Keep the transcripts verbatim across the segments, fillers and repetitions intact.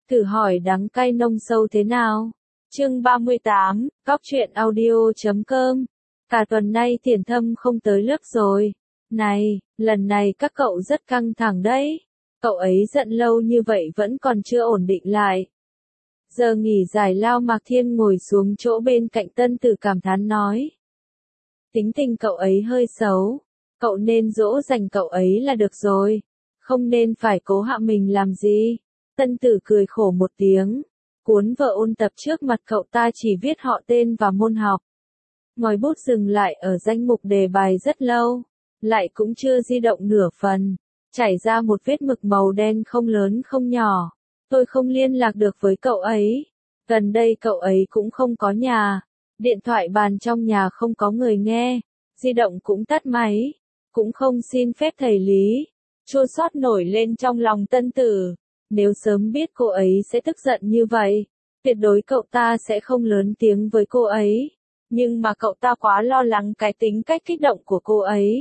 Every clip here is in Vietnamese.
Thử hỏi đắng cay nông sâu thế nào? Chương ba mươi tám, Góc truyện audio chấm com. Cả tuần nay Thiển Thâm không tới lớp rồi. Này, lần này các cậu rất căng thẳng đấy. Cậu ấy giận lâu như vậy vẫn còn chưa ổn định lại. Giờ nghỉ giải lao Mạc Thiên ngồi xuống chỗ bên cạnh Tân Tử cảm thán nói. Tính tình cậu ấy hơi xấu. Cậu nên dỗ dành cậu ấy là được rồi. Không nên phải cố hạ mình làm gì. Tân Tử cười khổ một tiếng. Cuốn vở ôn tập trước mặt cậu ta chỉ viết họ tên và môn học. Ngòi bút dừng lại ở danh mục đề bài rất lâu. Lại cũng chưa di động nửa phần. Chảy ra một vết mực màu đen không lớn không nhỏ. Tôi không liên lạc được với cậu ấy. Gần đây cậu ấy cũng không có nhà. Điện thoại bàn trong nhà không có người nghe. Di động cũng tắt máy. Cũng không xin phép thầy Lý. Chua xót nổi lên trong lòng Tân Tử. Nếu sớm biết cô ấy sẽ tức giận như vậy, tuyệt đối cậu ta sẽ không lớn tiếng với cô ấy. Nhưng mà cậu ta quá lo lắng cái tính cách kích động của cô ấy.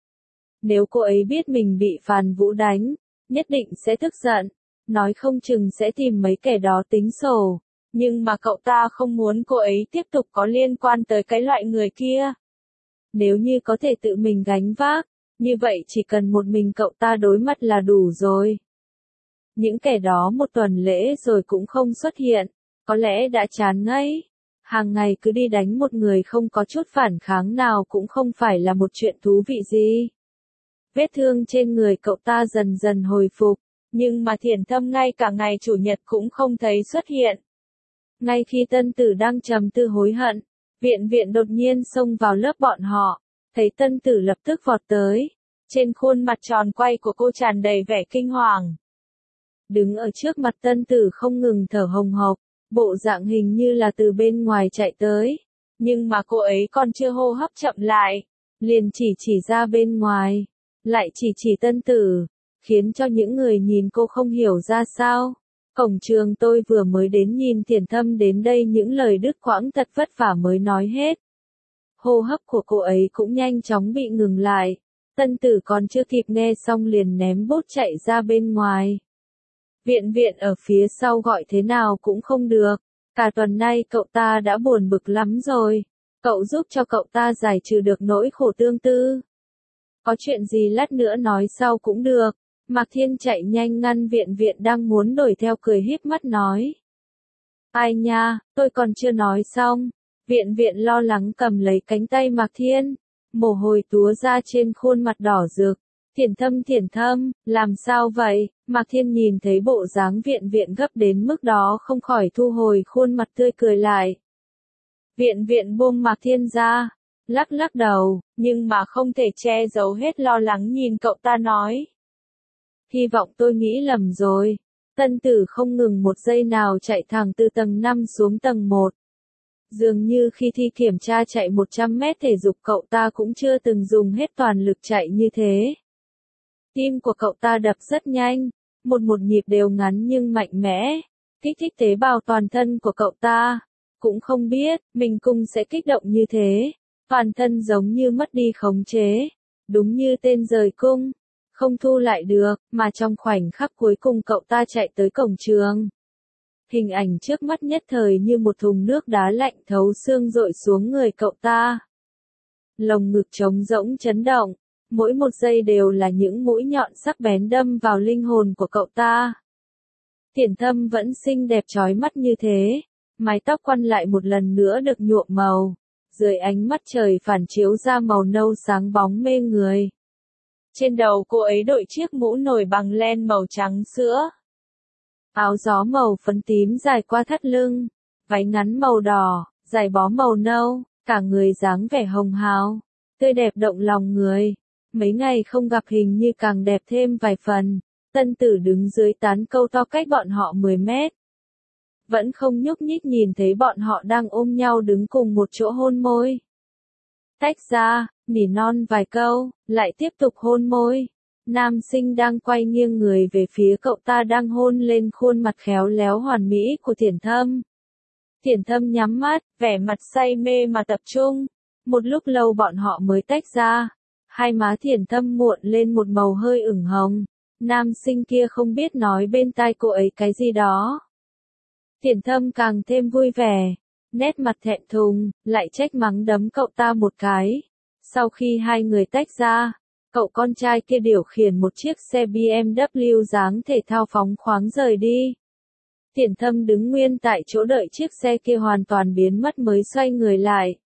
Nếu cô ấy biết mình bị Phàn Vũ đánh, nhất định sẽ tức giận, nói không chừng sẽ tìm mấy kẻ đó tính sổ. Nhưng mà cậu ta không muốn cô ấy tiếp tục có liên quan tới cái loại người kia. Nếu như có thể tự mình gánh vác, như vậy chỉ cần một mình cậu ta đối mặt là đủ rồi. Những kẻ đó một tuần lễ rồi cũng không xuất hiện, có lẽ đã chán ngấy. Hàng ngày cứ đi đánh một người không có chút phản kháng nào cũng không phải là một chuyện thú vị gì. Vết thương trên người cậu ta dần dần hồi phục, nhưng mà Thiển Thâm ngay cả ngày chủ nhật cũng không thấy xuất hiện. Ngay khi Tân Tử đang trầm tư hối hận, Viện Viện đột nhiên xông vào lớp bọn họ, thấy Tân Tử lập tức vọt tới. Trên khuôn mặt tròn quay của cô tràn đầy vẻ kinh hoàng. Đứng ở trước mặt Tân Tử không ngừng thở hồng hộc, bộ dạng hình như là từ bên ngoài chạy tới. Nhưng mà cô ấy còn chưa hô hấp chậm lại, liền chỉ chỉ ra bên ngoài, lại chỉ chỉ Tân Tử, khiến cho những người nhìn cô không hiểu ra sao. Cổng trường tôi vừa mới đến nhìn Thiển Thâm đến đây những lời đứt quãng thật vất vả mới nói hết. Hô hấp của cô ấy cũng nhanh chóng bị ngừng lại. Tân Tử còn chưa kịp nghe xong liền ném bút chạy ra bên ngoài. Viện Viện ở phía sau gọi thế nào cũng không được. Cả tuần nay cậu ta đã buồn bực lắm rồi. Cậu giúp cho cậu ta giải trừ được nỗi khổ tương tư. Có chuyện gì lát nữa nói sau cũng được. Mạc Thiên chạy nhanh ngăn Viện Viện đang muốn đuổi theo cười híp mắt nói. Ai nha, tôi còn chưa nói xong. Viện Viện lo lắng cầm lấy cánh tay Mạc Thiên. Mồ hôi túa ra trên khuôn mặt đỏ rực. Thiển Thâm Thiển Thâm, làm sao vậy? Mạc Thiên nhìn thấy bộ dáng Viện Viện gấp đến mức đó không khỏi thu hồi khuôn mặt tươi cười lại. Viện Viện buông Mạc Thiên ra, lắc lắc đầu, nhưng mà không thể che giấu hết lo lắng nhìn cậu ta nói. Hy vọng tôi nghĩ lầm rồi. Tân Tử không ngừng một giây nào chạy thẳng từ tầng năm xuống tầng một. Dường như khi thi kiểm tra chạy một trăm mét thể dục cậu ta cũng chưa từng dùng hết toàn lực chạy như thế. Tim của cậu ta đập rất nhanh, một một nhịp đều ngắn nhưng mạnh mẽ, kích thích tế bào toàn thân của cậu ta. Cũng không biết, mình cung sẽ kích động như thế, toàn thân giống như mất đi khống chế, đúng như tên rời cung, không thu lại được, mà trong khoảnh khắc cuối cùng cậu ta chạy tới cổng trường. Hình ảnh trước mắt nhất thời như một thùng nước đá lạnh thấu xương dội xuống người cậu ta. Lồng ngực trống rỗng chấn động. Mỗi một giây đều là những mũi nhọn sắc bén đâm vào linh hồn của cậu ta. Thiển Thâm vẫn xinh đẹp chói mắt như thế, mái tóc quăn lại một lần nữa được nhuộm màu, dưới ánh mắt trời phản chiếu ra màu nâu sáng bóng mê người. Trên đầu cô ấy đội chiếc mũ nổi bằng len màu trắng sữa. Áo gió màu phấn tím dài qua thắt lưng, váy ngắn màu đỏ, dài bó màu nâu, cả người dáng vẻ hồng hào, tươi đẹp động lòng người. Mấy ngày không gặp hình như càng đẹp thêm vài phần. Tân Tử đứng dưới tán câu to cách bọn họ mười mét. Vẫn không nhúc nhích nhìn thấy bọn họ đang ôm nhau đứng cùng một chỗ hôn môi. Tách ra, nỉ non vài câu, lại tiếp tục hôn môi. Nam sinh đang quay nghiêng người về phía cậu ta đang hôn lên khuôn mặt khéo léo hoàn mỹ của Thiển Thâm. Thiển Thâm nhắm mắt, vẻ mặt say mê mà tập trung. Một lúc lâu bọn họ mới tách ra. Hai má Thiển Thâm muộn lên một màu hơi ửng hồng. Nam sinh kia không biết nói bên tai cô ấy cái gì đó. Tiền Thâm càng thêm vui vẻ, nét mặt thẹn thùng, lại trách mắng đấm cậu ta một cái. Sau khi hai người tách ra, cậu con trai kia điều khiển một chiếc xe bê em vê dáng thể thao phóng khoáng rời đi. Tiền Thâm đứng nguyên tại chỗ đợi chiếc xe kia hoàn toàn biến mất mới xoay người lại.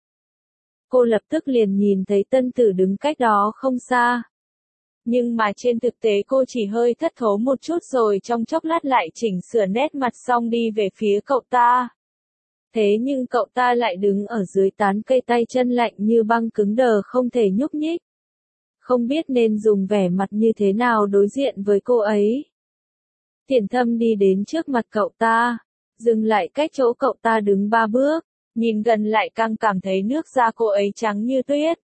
Cô lập tức liền nhìn thấy Tân Tử đứng cách đó không xa. Nhưng mà trên thực tế cô chỉ hơi thất thố một chút rồi trong chốc lát lại chỉnh sửa nét mặt xong đi về phía cậu ta. Thế nhưng cậu ta lại đứng ở dưới tán cây tay chân lạnh như băng cứng đờ không thể nhúc nhích. Không biết nên dùng vẻ mặt như thế nào đối diện với cô ấy. Tiền Thâm đi đến trước mặt cậu ta, dừng lại cách chỗ cậu ta đứng ba bước, nhìn gần lại càng cảm thấy nước da cô ấy trắng như tuyết.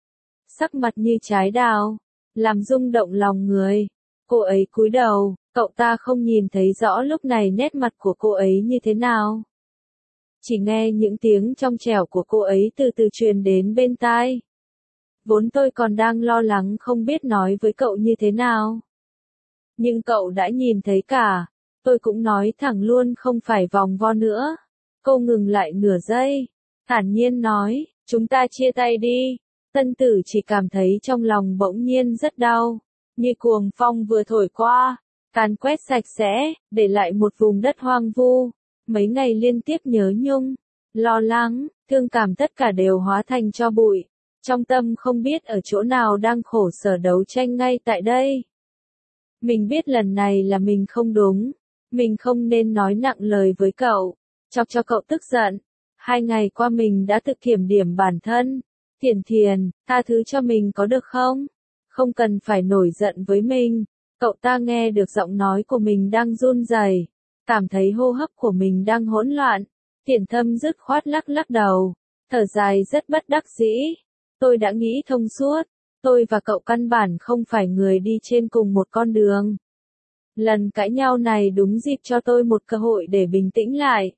Sắc mặt như trái đào, làm rung động lòng người. Cô ấy cúi đầu, cậu ta không nhìn thấy rõ lúc này nét mặt của cô ấy như thế nào. Chỉ nghe những tiếng trong trẻo của cô ấy từ từ truyền đến bên tai. Vốn tôi còn đang lo lắng không biết nói với cậu như thế nào. Nhưng cậu đã nhìn thấy cả, tôi cũng nói thẳng luôn không phải vòng vo nữa. Cô ngừng lại nửa giây, thản nhiên nói, chúng ta chia tay đi. Tân Tử chỉ cảm thấy trong lòng bỗng nhiên rất đau, như cuồng phong vừa thổi qua, càn quét sạch sẽ, để lại một vùng đất hoang vu. Mấy ngày liên tiếp nhớ nhung, lo lắng, thương cảm tất cả đều hóa thành tro bụi. Trong tâm không biết ở chỗ nào đang khổ sở đấu tranh ngay tại đây. Mình biết lần này là mình không đúng, mình không nên nói nặng lời với cậu, chọc cho cậu tức giận. Hai ngày qua mình đã tự kiểm điểm bản thân. Thiền Thiền, tha thứ cho mình có được không? Không cần phải nổi giận với mình. Cậu ta nghe được giọng nói của mình đang run rẩy, cảm thấy hô hấp của mình đang hỗn loạn. Tiền Thâm dứt khoát lắc lắc đầu, thở dài rất bất đắc dĩ. Tôi đã nghĩ thông suốt, tôi và cậu căn bản không phải người đi trên cùng một con đường. Lần cãi nhau này đúng dịp cho tôi một cơ hội để bình tĩnh lại.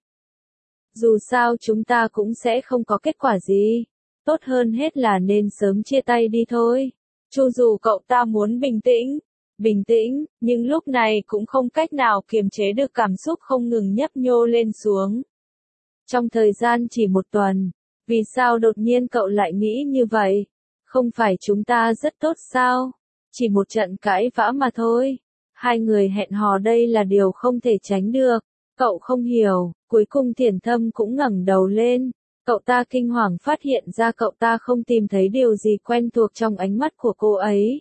Dù sao chúng ta cũng sẽ không có kết quả gì. Tốt hơn hết là nên sớm chia tay đi thôi. Cho dù cậu ta muốn bình tĩnh, bình tĩnh, nhưng lúc này cũng không cách nào kiềm chế được cảm xúc không ngừng nhấp nhô lên xuống. Trong thời gian chỉ một tuần, vì sao đột nhiên cậu lại nghĩ như vậy? Không phải chúng ta rất tốt sao? Chỉ một trận cãi vã mà thôi. Hai người hẹn hò đây là điều không thể tránh được. Cậu không hiểu, cuối cùng Thiền Thâm cũng ngẩng đầu lên. Cậu ta kinh hoàng phát hiện ra cậu ta không tìm thấy điều gì quen thuộc trong ánh mắt của cô ấy.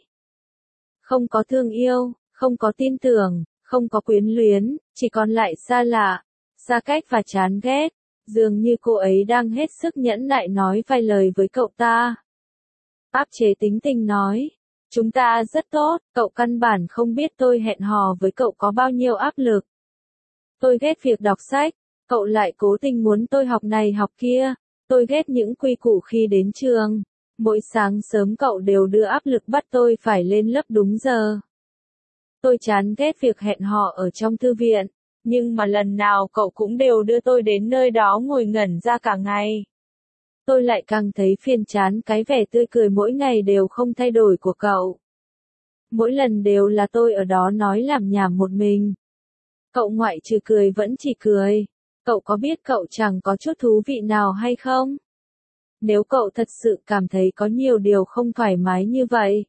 Không có thương yêu, không có tin tưởng, không có quyến luyến, chỉ còn lại xa lạ, xa cách và chán ghét. Dường như cô ấy đang hết sức nhẫn nại nói vài lời với cậu ta. Áp chế tính tình nói, chúng ta rất tốt, cậu căn bản không biết tôi hẹn hò với cậu có bao nhiêu áp lực. Tôi ghét việc đọc sách, cậu lại cố tình muốn tôi học này học kia. Tôi ghét những quy củ khi đến trường. Mỗi sáng sớm cậu đều đưa áp lực bắt tôi phải lên lớp đúng giờ. Tôi chán ghét việc hẹn hò ở trong thư viện, nhưng mà lần nào cậu cũng đều đưa tôi đến nơi đó ngồi ngẩn ra cả ngày. Tôi lại càng thấy phiền chán cái vẻ tươi cười mỗi ngày đều không thay đổi của cậu. Mỗi lần đều là tôi ở đó nói làm nhảm một mình. Cậu ngoại trừ cười vẫn chỉ cười. Cậu có biết cậu chẳng có chút thú vị nào hay không? Nếu cậu thật sự cảm thấy có nhiều điều không thoải mái như vậy,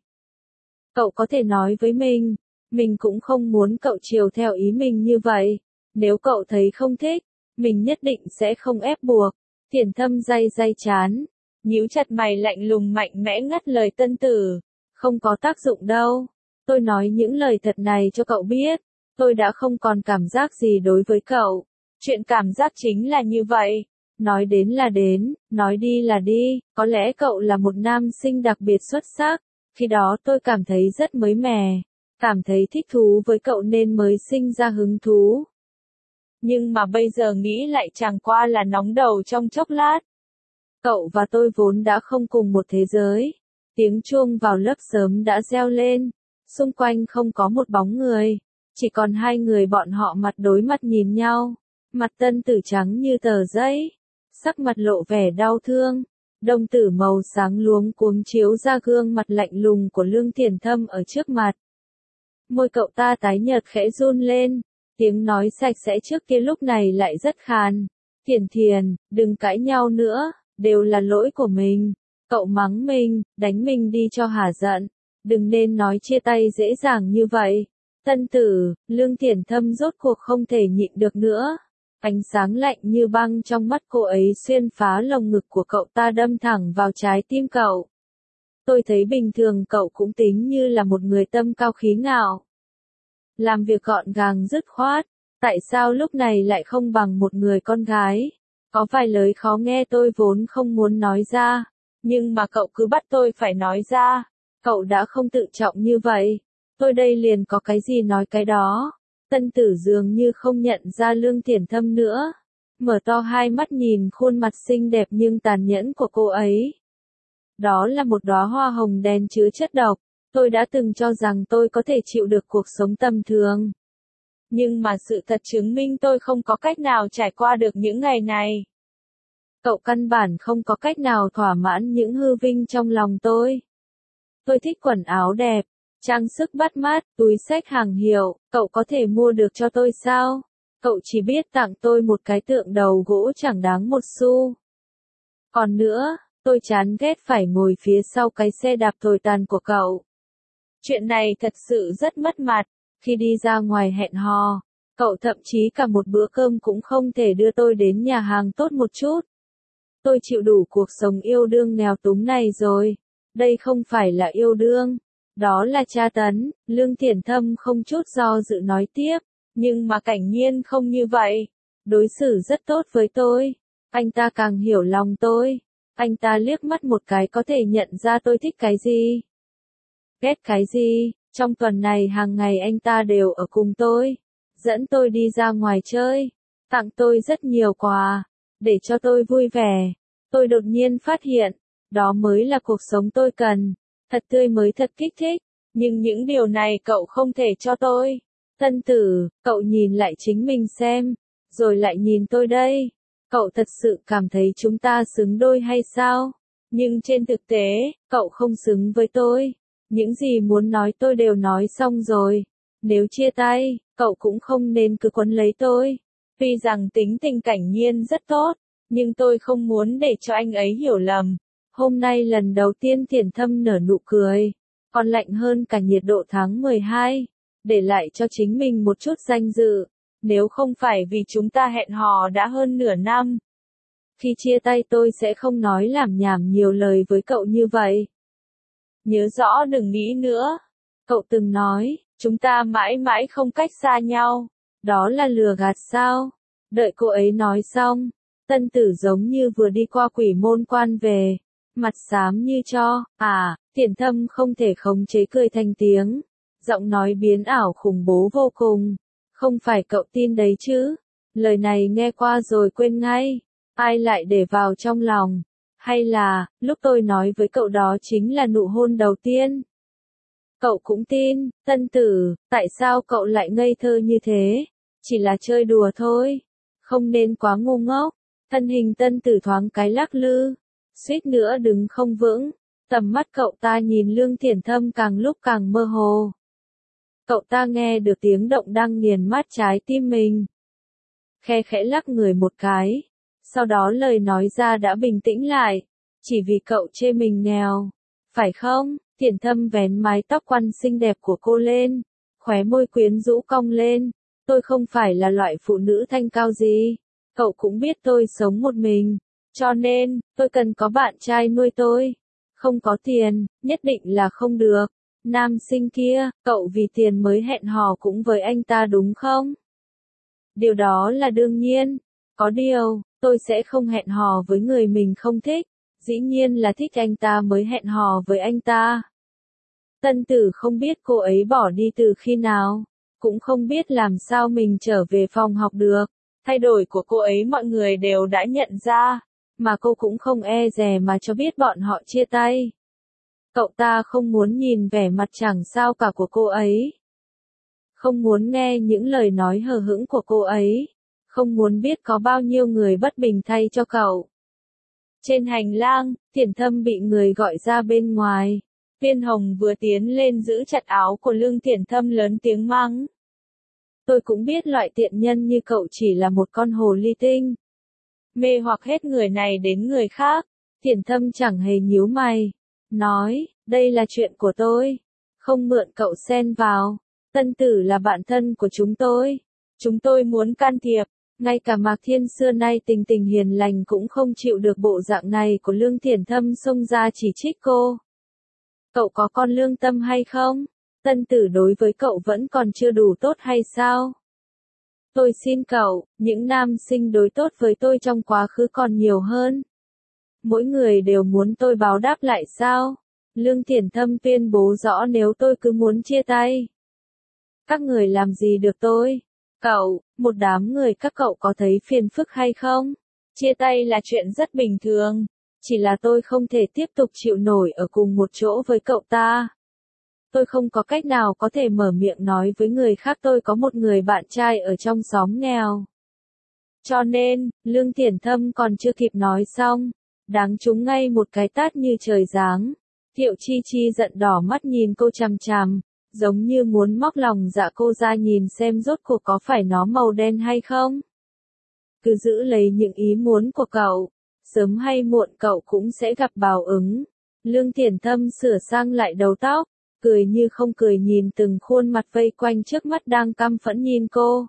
cậu có thể nói với mình, mình cũng không muốn cậu chiều theo ý mình như vậy. Nếu cậu thấy không thích, mình nhất định sẽ không ép buộc. Tiền Thâm day day chán, nhíu chặt mày lạnh lùng mạnh mẽ ngắt lời Tân Tử. Không có tác dụng đâu. Tôi nói những lời thật này cho cậu biết. Tôi đã không còn cảm giác gì đối với cậu. Chuyện cảm giác chính là như vậy. Nói đến là đến, nói đi là đi. Có lẽ cậu là một nam sinh đặc biệt xuất sắc. Khi đó tôi cảm thấy rất mới mẻ. Cảm thấy thích thú với cậu nên mới sinh ra hứng thú. Nhưng mà bây giờ nghĩ lại chẳng qua là nóng đầu trong chốc lát. Cậu và tôi vốn đã không cùng một thế giới. Tiếng chuông vào lớp sớm đã reo lên. Xung quanh không có một bóng người. Chỉ còn hai người bọn họ mặt đối mặt nhìn nhau. Mặt Tân Tử trắng như tờ giấy. Sắc mặt lộ vẻ đau thương. Đồng tử màu sáng luống cuống chiếu ra gương mặt lạnh lùng của Lương Thiền Thâm ở trước mặt. Môi cậu ta tái nhợt khẽ run lên. Tiếng nói sạch sẽ trước kia lúc này lại rất khàn. Thiền Thiền, đừng cãi nhau nữa, đều là lỗi của mình. Cậu mắng mình, đánh mình đi cho hả giận. Đừng nên nói chia tay dễ dàng như vậy. Tân tử, Lương Thiển Thâm rốt cuộc không thể nhịn được nữa. Ánh sáng lạnh như băng trong mắt cô ấy xuyên phá lồng ngực của cậu ta đâm thẳng vào trái tim cậu. Tôi thấy bình thường cậu cũng tính như là một người tâm cao khí ngạo. Làm việc gọn gàng dứt khoát, tại sao lúc này lại không bằng một người con gái? Có vài lời khó nghe tôi vốn không muốn nói ra, nhưng mà cậu cứ bắt tôi phải nói ra. Cậu đã không tự trọng như vậy, tôi đây liền có cái gì nói cái đó. Tân tử dường như không nhận ra Lương Thiển Thâm nữa, mở to hai mắt nhìn khuôn mặt xinh đẹp nhưng tàn nhẫn của cô ấy. Đó là một đóa hoa hồng đen chứa chất độc, tôi đã từng cho rằng tôi có thể chịu được cuộc sống tầm thường. Nhưng mà sự thật chứng minh tôi không có cách nào trải qua được những ngày này. Cậu căn bản không có cách nào thỏa mãn những hư vinh trong lòng tôi. Tôi thích quần áo đẹp, trang sức bắt mắt, túi xách hàng hiệu, cậu có thể mua được cho tôi sao? Cậu chỉ biết tặng tôi một cái tượng đầu gỗ chẳng đáng một xu. Còn nữa, tôi chán ghét phải ngồi phía sau cái xe đạp tồi tàn của cậu. Chuyện này thật sự rất mất mặt, khi đi ra ngoài hẹn hò, cậu thậm chí cả một bữa cơm cũng không thể đưa tôi đến nhà hàng tốt một chút. Tôi chịu đủ cuộc sống yêu đương nghèo túng này rồi. Đây không phải là yêu đương, đó là tra tấn. Lương Thiển Thâm không chút do dự nói tiếp, nhưng mà Cảnh Nhiên không như vậy. Đối xử rất tốt với tôi, anh ta càng hiểu lòng tôi. Anh ta liếc mắt một cái có thể nhận ra tôi thích cái gì, ghét cái gì. Trong tuần này hàng ngày anh ta đều ở cùng tôi, dẫn tôi đi ra ngoài chơi, tặng tôi rất nhiều quà, để cho tôi vui vẻ. Tôi đột nhiên phát hiện, đó mới là cuộc sống tôi cần, thật tươi mới thật kích thích, nhưng những điều này cậu không thể cho tôi. Tân tử, cậu nhìn lại chính mình xem, rồi lại nhìn tôi đây. Cậu thật sự cảm thấy chúng ta xứng đôi hay sao? Nhưng trên thực tế, cậu không xứng với tôi. Những gì muốn nói tôi đều nói xong rồi. Nếu chia tay, cậu cũng không nên cứ quấn lấy tôi. Tuy rằng tính tình Cảnh Nhiên rất tốt, nhưng tôi không muốn để cho anh ấy hiểu lầm. Hôm nay lần đầu tiên Thiển Thâm nở nụ cười, còn lạnh hơn cả nhiệt độ tháng mười hai, để lại cho chính mình một chút danh dự. Nếu không phải vì chúng ta hẹn hò đã hơn nửa năm, khi chia tay tôi sẽ không nói lảm nhảm nhiều lời với cậu như vậy. Nhớ rõ đừng nghĩ nữa. Cậu từng nói, chúng ta mãi mãi không cách xa nhau. Đó là lừa gạt sao? Đợi cô ấy nói xong, Tân tử giống như vừa đi qua quỷ môn quan về, mặt xám như tro. À, Thiển Thâm không thể khống chế cười thành tiếng, giọng nói biến ảo khủng bố vô cùng. Không phải cậu tin đấy chứ? Lời này nghe qua rồi quên ngay, ai lại để vào trong lòng? Hay là, lúc tôi nói với cậu đó chính là nụ hôn đầu tiên? Cậu cũng tin. Tân tử, tại sao cậu lại ngây thơ như thế? Chỉ là chơi đùa thôi, không nên quá ngu ngốc. Thân hình tân tử thoáng cái lắc lư, suýt nữa đứng không vững. Tầm mắt cậu ta nhìn Lương Thiển Thâm càng lúc càng mơ hồ. Cậu ta nghe được tiếng động đang nghiền nát trái tim mình, khe khẽ lắc người một cái. Sau đó lời nói ra đã bình tĩnh lại. Chỉ vì cậu chê mình nghèo, phải không? Thiển Thâm vén mái tóc quăn xinh đẹp của cô lên, khóe môi quyến rũ cong lên. Tôi không phải là loại phụ nữ thanh cao gì. Cậu cũng biết tôi sống một mình, cho nên, tôi cần có bạn trai nuôi tôi. Không có tiền, nhất định là không được. Nam sinh kia, cậu vì tiền mới hẹn hò cũng với anh ta đúng không? Điều đó là đương nhiên. Có điều, tôi sẽ không hẹn hò với người mình không thích. Dĩ nhiên là thích anh ta mới hẹn hò với anh ta. Tân tử không biết cô ấy bỏ đi từ khi nào, cũng không biết làm sao mình trở về phòng học được. Thay đổi của cô ấy mọi người đều đã nhận ra, mà cô cũng không e dè mà cho biết bọn họ chia tay. Cậu ta không muốn nhìn vẻ mặt chẳng sao cả của cô ấy, không muốn nghe những lời nói hờ hững của cô ấy, không muốn biết có bao nhiêu người bất bình thay cho cậu. Trên hành lang, Thiển Thâm bị người gọi ra bên ngoài. Viên Hồng vừa tiến lên giữ chặt áo của Lương Thiển Thâm lớn tiếng mắng. Tôi cũng biết loại tiện nhân như cậu chỉ là một con hồ ly tinh. Mê hoặc hết người này đến người khác. Thiển Thâm chẳng hề nhíu mày. Nói, đây là chuyện của tôi. Không mượn cậu xen vào. Tân Tử là bạn thân của chúng tôi. Chúng tôi muốn can thiệp. Ngay cả Mạc Thiên xưa nay tình tình hiền lành cũng không chịu được bộ dạng này của Lương Thiển Thâm xông ra chỉ trích cô. Cậu có con lương tâm hay không? Tân Tử đối với cậu vẫn còn chưa đủ tốt hay sao? Tôi xin cậu, những nam sinh đối tốt với tôi trong quá khứ còn nhiều hơn. Mỗi người đều muốn tôi báo đáp lại sao? Lương Thiển Thâm tuyên bố rõ nếu tôi cứ muốn chia tay. Các người làm gì được tôi? Cậu, một đám người các cậu có thấy phiền phức hay không? Chia tay là chuyện rất bình thường. Chỉ là tôi không thể tiếp tục chịu nổi ở cùng một chỗ với cậu ta. Tôi không có cách nào có thể mở miệng nói với người khác tôi có một người bạn trai ở trong xóm nghèo. Cho nên, Lương Thiển Thâm còn chưa kịp nói xong. Đáng trúng ngay một cái tát như trời giáng. Thiệu Chi Chi giận đỏ mắt nhìn cô chằm chằm. Giống như muốn móc lòng dạ cô ra nhìn xem rốt cuộc có phải nó màu đen hay không. Cứ giữ lấy những ý muốn của cậu. Sớm hay muộn cậu cũng sẽ gặp báo ứng. Lương Thiển Thâm sửa sang lại đầu tóc. Cười như không cười nhìn từng khuôn mặt vây quanh trước mắt đang căm phẫn nhìn cô.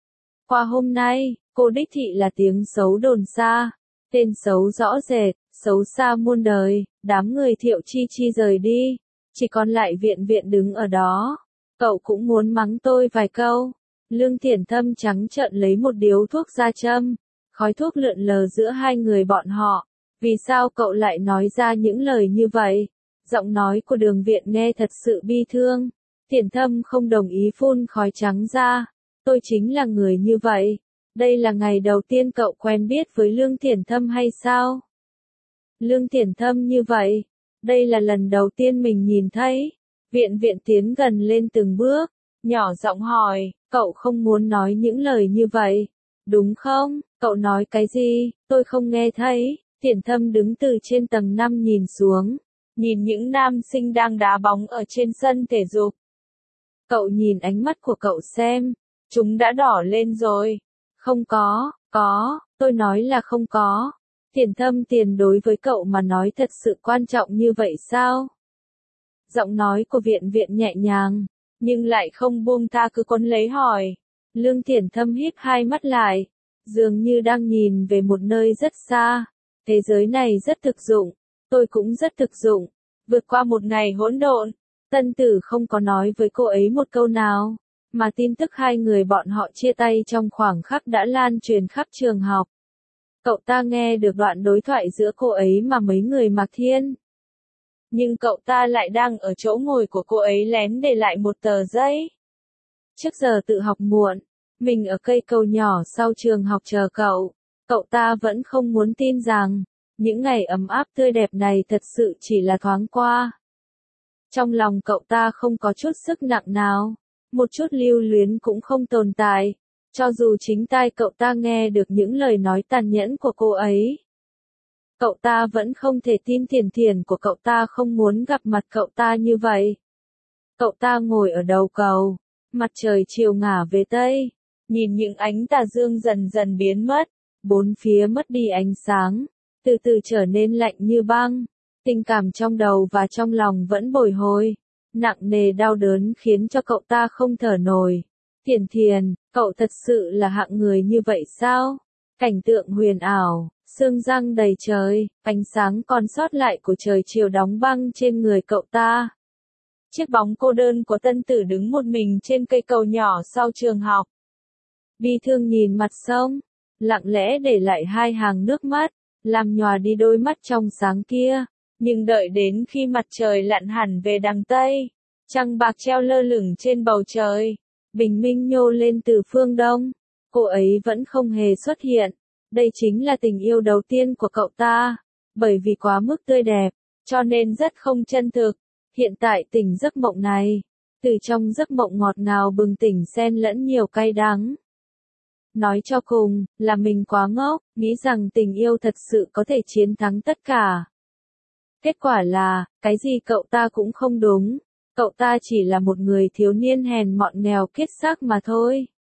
Qua hôm nay, cô đích thị là tiếng xấu đồn xa. Tên xấu rõ rệt, xấu xa muôn đời. Đám người Thiệu Chi Chi rời đi. Chỉ còn lại Viện Viện đứng ở đó. Cậu cũng muốn mắng tôi vài câu. Lương Thiển Thâm trắng trợn lấy một điếu thuốc ra châm. Khói thuốc lượn lờ giữa hai người bọn họ. Vì sao cậu lại nói ra những lời như vậy? Giọng nói của Đường Viện nghe thật sự bi thương. Thiển Thâm không đồng ý phun khói trắng ra. Tôi chính là người như vậy. Đây là ngày đầu tiên cậu quen biết với Lương Thiển Thâm hay sao? Lương Thiển Thâm như vậy. Đây là lần đầu tiên mình nhìn thấy. Viện Viện tiến gần lên từng bước. Nhỏ giọng hỏi, cậu không muốn nói những lời như vậy. Đúng không? Cậu nói cái gì? Tôi không nghe thấy. Thiển Thâm đứng từ trên tầng năm nhìn xuống. Nhìn những nam sinh đang đá bóng ở trên sân thể dục. Cậu nhìn ánh mắt của cậu xem. Chúng đã đỏ lên rồi. Không có, có, tôi nói là không có. Thiển Thâm tiền đối với cậu mà nói thật sự quan trọng như vậy sao? Giọng nói của Viện Viện nhẹ nhàng, nhưng lại không buông tha cứ quấn lấy hỏi. Lương Thiển Thâm híp hai mắt lại, dường như đang nhìn về một nơi rất xa. Thế giới này rất thực dụng, tôi cũng rất thực dụng. Vượt qua một ngày hỗn độn, Tân Tử không có nói với cô ấy một câu nào, mà tin tức hai người bọn họ chia tay trong khoảng khắc đã lan truyền khắp trường học. Cậu ta nghe được đoạn đối thoại giữa cô ấy mà mấy người Mạc Thiên. Nhưng cậu ta lại đang ở chỗ ngồi của cô ấy lén để lại một tờ giấy. Trước giờ tự học muộn, mình ở cây cầu nhỏ sau trường học chờ cậu. Cậu ta vẫn không muốn tin rằng, những ngày ấm áp tươi đẹp này thật sự chỉ là thoáng qua. Trong lòng cậu ta không có chút sức nặng nào, một chút lưu luyến cũng không tồn tại. Cho dù chính tai cậu ta nghe được những lời nói tàn nhẫn của cô ấy. Cậu ta vẫn không thể tin Thiển Thiển của cậu ta không muốn gặp mặt cậu ta như vậy. Cậu ta ngồi ở đầu cầu, mặt trời chiều ngả về Tây, nhìn những ánh tà dương dần dần biến mất, bốn phía mất đi ánh sáng, từ từ trở nên lạnh như băng. Tình cảm trong đầu và trong lòng vẫn bồi hồi, nặng nề đau đớn khiến cho cậu ta không thở nổi. Thiển Thiển, cậu thật sự là hạng người như vậy sao? Cảnh tượng huyền ảo, sương răng đầy trời, ánh sáng còn sót lại của trời chiều đóng băng trên người cậu ta. Chiếc bóng cô đơn của Tân Tử đứng một mình trên cây cầu nhỏ sau trường học. Bi thương nhìn mặt sông, lặng lẽ để lại hai hàng nước mắt, làm nhòa đi đôi mắt trong sáng kia. Nhưng đợi đến khi mặt trời lặn hẳn về đằng Tây, trăng bạc treo lơ lửng trên bầu trời, bình minh nhô lên từ phương Đông, cô ấy vẫn không hề xuất hiện. Đây chính là tình yêu đầu tiên của cậu ta, bởi vì quá mức tươi đẹp, cho nên rất không chân thực. Hiện tại tỉnh giấc mộng này, từ trong giấc mộng ngọt ngào bừng tỉnh xen lẫn nhiều cay đắng. Nói cho cùng, là mình quá ngốc, nghĩ rằng tình yêu thật sự có thể chiến thắng tất cả. Kết quả là, cái gì cậu ta cũng không đúng. Cậu ta chỉ là một người thiếu niên hèn mọn nghèo kiết xác mà thôi.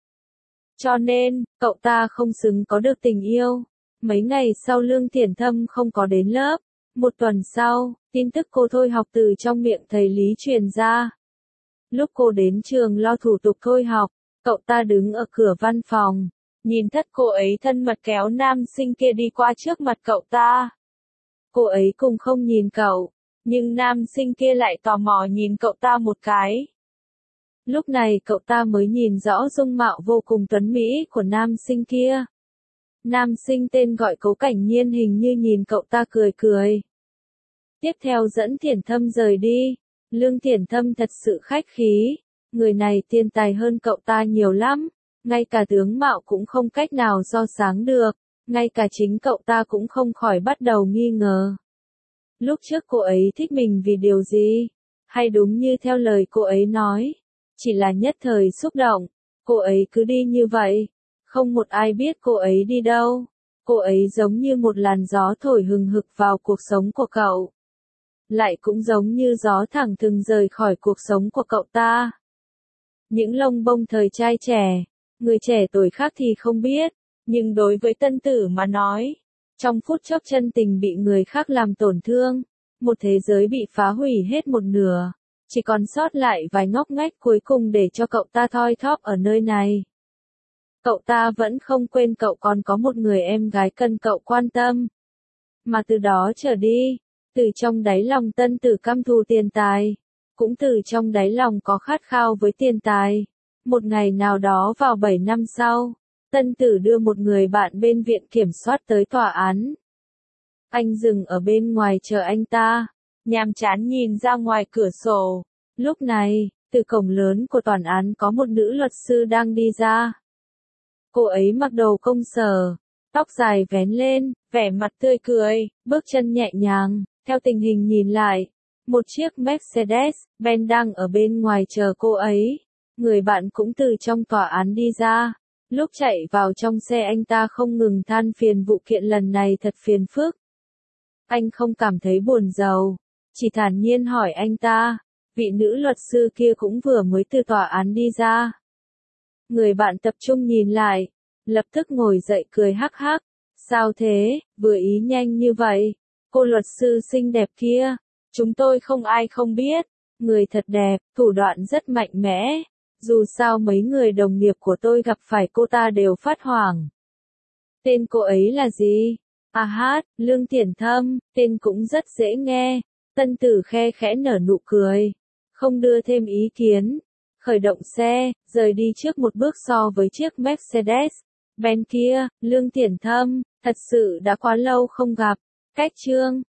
Cho nên, cậu ta không xứng có được tình yêu. Mấy ngày sau Lương Thiển Thâm không có đến lớp. Một tuần sau, tin tức cô thôi học từ trong miệng thầy Lý truyền ra. Lúc cô đến trường lo thủ tục thôi học, cậu ta đứng ở cửa văn phòng, nhìn thất cô ấy thân mật kéo nam sinh kia đi qua trước mặt cậu ta. Cô ấy cùng không nhìn cậu, nhưng nam sinh kia lại tò mò nhìn cậu ta một cái. Lúc này cậu ta mới nhìn rõ dung mạo vô cùng tuấn mỹ của nam sinh kia. Nam sinh tên gọi Cố Cảnh Nhiên hình như nhìn cậu ta cười cười. Tiếp theo dẫn Thiển Thâm rời đi. Lương Thiển Thâm thật sự khách khí. Người này tiền tài hơn cậu ta nhiều lắm. Ngay cả tướng mạo cũng không cách nào so sánh được. Ngay cả chính cậu ta cũng không khỏi bắt đầu nghi ngờ. Lúc trước cô ấy thích mình vì điều gì? Hay đúng như theo lời cô ấy nói, chỉ là nhất thời xúc động, cô ấy cứ đi như vậy. Không một ai biết cô ấy đi đâu. Cô ấy giống như một làn gió thổi hừng hực vào cuộc sống của cậu. Lại cũng giống như gió thẳng thừng rời khỏi cuộc sống của cậu ta. Những lông bông thời trai trẻ, người trẻ tuổi khác thì không biết, nhưng đối với tân tử mà nói, trong phút chốc chân tình bị người khác làm tổn thương, một thế giới bị phá hủy hết một nửa, chỉ còn sót lại vài ngóc ngách cuối cùng để cho cậu ta thoi thóp ở nơi này. Cậu ta vẫn không quên cậu còn có một người em gái cần cậu quan tâm. Mà từ đó trở đi, từ trong đáy lòng tân tử căm thù tiền tài, cũng từ trong đáy lòng có khát khao với tiền tài. Một ngày nào đó vào bảy năm sau, tân tử đưa một người bạn bên viện kiểm soát tới tòa án. Anh dừng ở bên ngoài chờ anh ta, nhàm chán nhìn ra ngoài cửa sổ. Lúc này, từ cổng lớn của tòa án có một nữ luật sư đang đi ra. Cô ấy mặc đồ công sở, tóc dài vén lên, vẻ mặt tươi cười, bước chân nhẹ nhàng. Theo tình hình nhìn lại, một chiếc Mercedes-Benz đang ở bên ngoài chờ cô ấy. Người bạn cũng từ trong tòa án đi ra. Lúc chạy vào trong xe anh ta không ngừng than phiền vụ kiện lần này thật phiền phức. Anh không cảm thấy buồn rầu, chỉ thản nhiên hỏi anh ta. Vị nữ luật sư kia cũng vừa mới từ tòa án đi ra. Người bạn tập trung nhìn lại, lập tức ngồi dậy cười hắc hắc. Sao thế, vừa ý nhanh như vậy? Cô luật sư xinh đẹp kia, chúng tôi không ai không biết. Người thật đẹp, thủ đoạn rất mạnh mẽ. Dù sao mấy người đồng nghiệp của tôi gặp phải cô ta đều phát hoảng. Tên cô ấy là gì? À hát, Lương Thiển Thâm, tên cũng rất dễ nghe. Tân tử khe khẽ nở nụ cười. Không đưa thêm ý kiến. Khởi động xe, rời đi trước một bước so với chiếc Mercedes-Benz kia. Lương Thiển Thâm, thật sự đã quá lâu không gặp. Cách chương